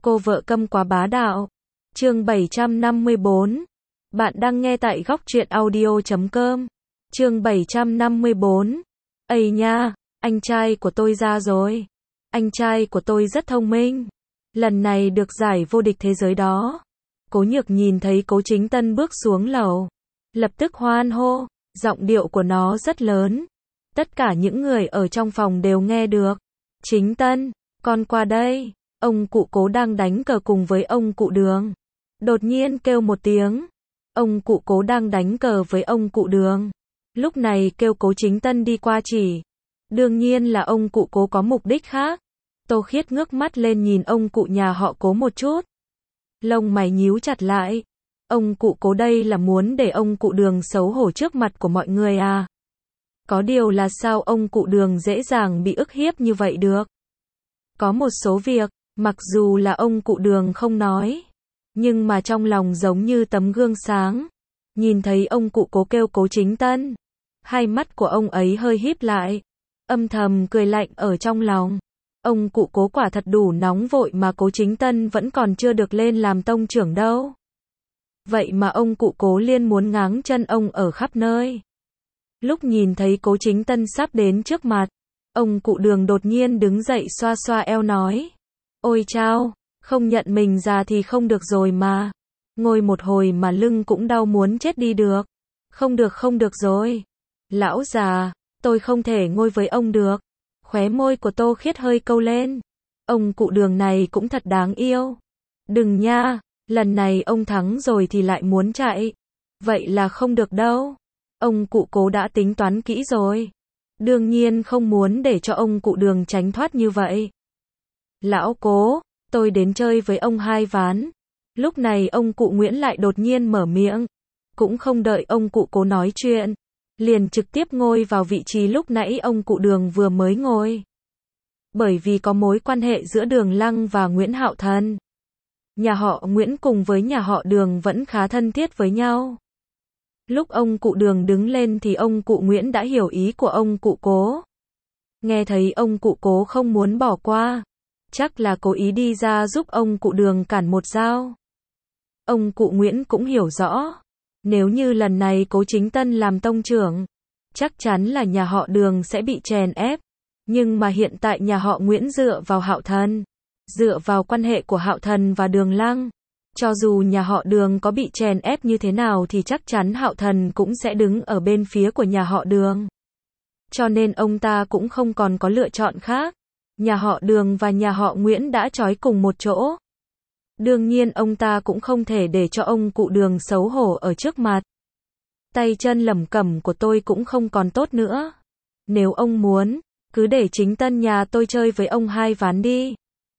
Cô vợ câm quá bá đạo. Chương 754. Bạn đang nghe tại góc truyện audio.com. Chương 754. Ây nha, anh trai của tôi ra rồi. Anh trai của tôi rất thông minh. Lần này được giải vô địch thế giới đó. Cố Nhược nhìn thấy Cố Chính Tân bước xuống lầu, lập tức hoan hô, giọng điệu của nó rất lớn. Tất cả những người ở trong phòng đều nghe được. Chính Tân, con qua đây. Ông cụ Cố đang đánh cờ cùng với ông cụ Đường. Đột nhiên kêu một tiếng. Ông cụ Cố đang đánh cờ với ông cụ Đường. Lúc này kêu Cố Chính Tân đi qua chỉ. Đương nhiên là ông cụ Cố có mục đích khác. Tô Khiết ngước mắt lên nhìn ông cụ nhà họ Cố một chút. Lông mày nhíu chặt lại. Ông cụ Cố đây là muốn để ông cụ Đường xấu hổ trước mặt của mọi người à? Có điều là sao ông cụ Đường dễ dàng bị ức hiếp như vậy được? Có một số việc, mặc dù là ông cụ Đường không nói, nhưng mà trong lòng giống như tấm gương sáng. Nhìn thấy ông cụ Cố kêu Cố Chính Tân, hai mắt của ông ấy hơi híp lại, âm thầm cười lạnh ở trong lòng. Ông cụ Cố quả thật đủ nóng vội mà Cố Chính Tân vẫn còn chưa được lên làm tông trưởng đâu. Vậy mà ông cụ Cố liên muốn ngáng chân ông ở khắp nơi. Lúc nhìn thấy Cố Chính Tân sắp đến trước mặt, ông cụ Đường đột nhiên đứng dậy xoa xoa eo nói. Ôi chao, không nhận mình già thì không được rồi mà. Ngồi một hồi mà lưng cũng đau muốn chết đi được. Không được rồi. Lão già, tôi không thể ngồi với ông được. Khóe môi của Tô Khiết hơi câu lên. Ông cụ Đường này cũng thật đáng yêu. Đừng nha, lần này ông thắng rồi thì lại muốn chạy. Vậy là không được đâu. Ông cụ Cố đã tính toán kỹ rồi. Đương nhiên không muốn để cho ông cụ Đường tránh thoát như vậy. Lão Cố, tôi đến chơi với ông 2 ván. Lúc này ông cụ Nguyễn lại đột nhiên mở miệng. Cũng không đợi ông cụ Cố nói chuyện, liền trực tiếp ngồi vào vị trí lúc nãy ông cụ Đường vừa mới ngồi. Bởi vì có mối quan hệ giữa Đường Lăng và Nguyễn Hạo Thần. Nhà họ Nguyễn cùng với nhà họ Đường vẫn khá thân thiết với nhau. Lúc ông cụ Đường đứng lên thì ông cụ Nguyễn đã hiểu ý của ông cụ Cố. Nghe thấy ông cụ Cố không muốn bỏ qua, chắc là cố ý đi ra giúp ông cụ Đường cản một dao. Ông cụ Nguyễn cũng hiểu rõ, nếu như lần này Cố Chính Tân làm tông trưởng, chắc chắn là nhà họ Đường sẽ bị chèn ép. Nhưng mà hiện tại nhà họ Nguyễn dựa vào Hạo Thần, dựa vào quan hệ của Hạo Thần và Đường Lăng. Cho dù nhà họ Đường có bị chèn ép như thế nào thì chắc chắn Hạo Thần cũng sẽ đứng ở bên phía của nhà họ Đường. Cho nên ông ta cũng không còn có lựa chọn khác. Nhà họ Đường và nhà họ Nguyễn đã trói cùng một chỗ. Đương nhiên ông ta cũng không thể để cho ông cụ Đường xấu hổ ở trước mặt. Tay chân lẩm cẩm của tôi cũng không còn tốt nữa. Nếu ông muốn, cứ để Chính Tân nhà tôi chơi với ông 2 ván đi.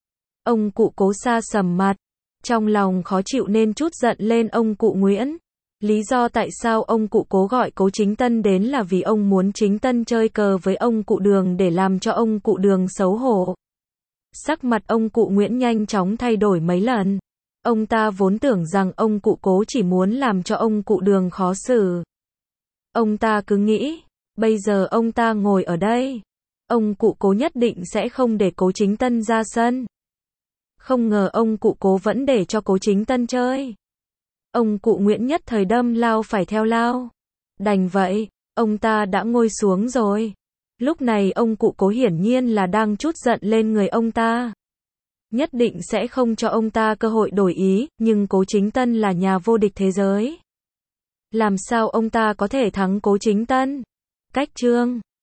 Ông cụ Cố xa sầm mặt, trong lòng khó chịu nên chút giận lên ông cụ Nguyễn. Lý do tại sao ông cụ Cố gọi Cố Chính Tân đến là vì ông muốn Chính Tân chơi cờ với ông cụ Đường để làm cho ông cụ Đường xấu hổ. Sắc mặt ông cụ Nguyễn nhanh chóng thay đổi mấy lần. Ông ta vốn tưởng rằng ông cụ Cố chỉ muốn làm cho ông cụ Đường khó xử. Ông ta cứ nghĩ, bây giờ ông ta ngồi ở đây, ông cụ Cố nhất định sẽ không để Cố Chính Tân ra sân. Không ngờ ông cụ Cố vẫn để cho Cố Chính Tân chơi. Ông cụ Nguyễn nhất thời đâm lao phải theo lao. Đành vậy, ông ta đã ngồi xuống rồi. Lúc này ông cụ Cố hiển nhiên là đang trút giận lên người ông ta. Nhất định sẽ không cho ông ta cơ hội đổi ý, nhưng Cố Chính Tân là nhà vô địch thế giới. Làm sao ông ta có thể thắng Cố Chính Tân? Cách chương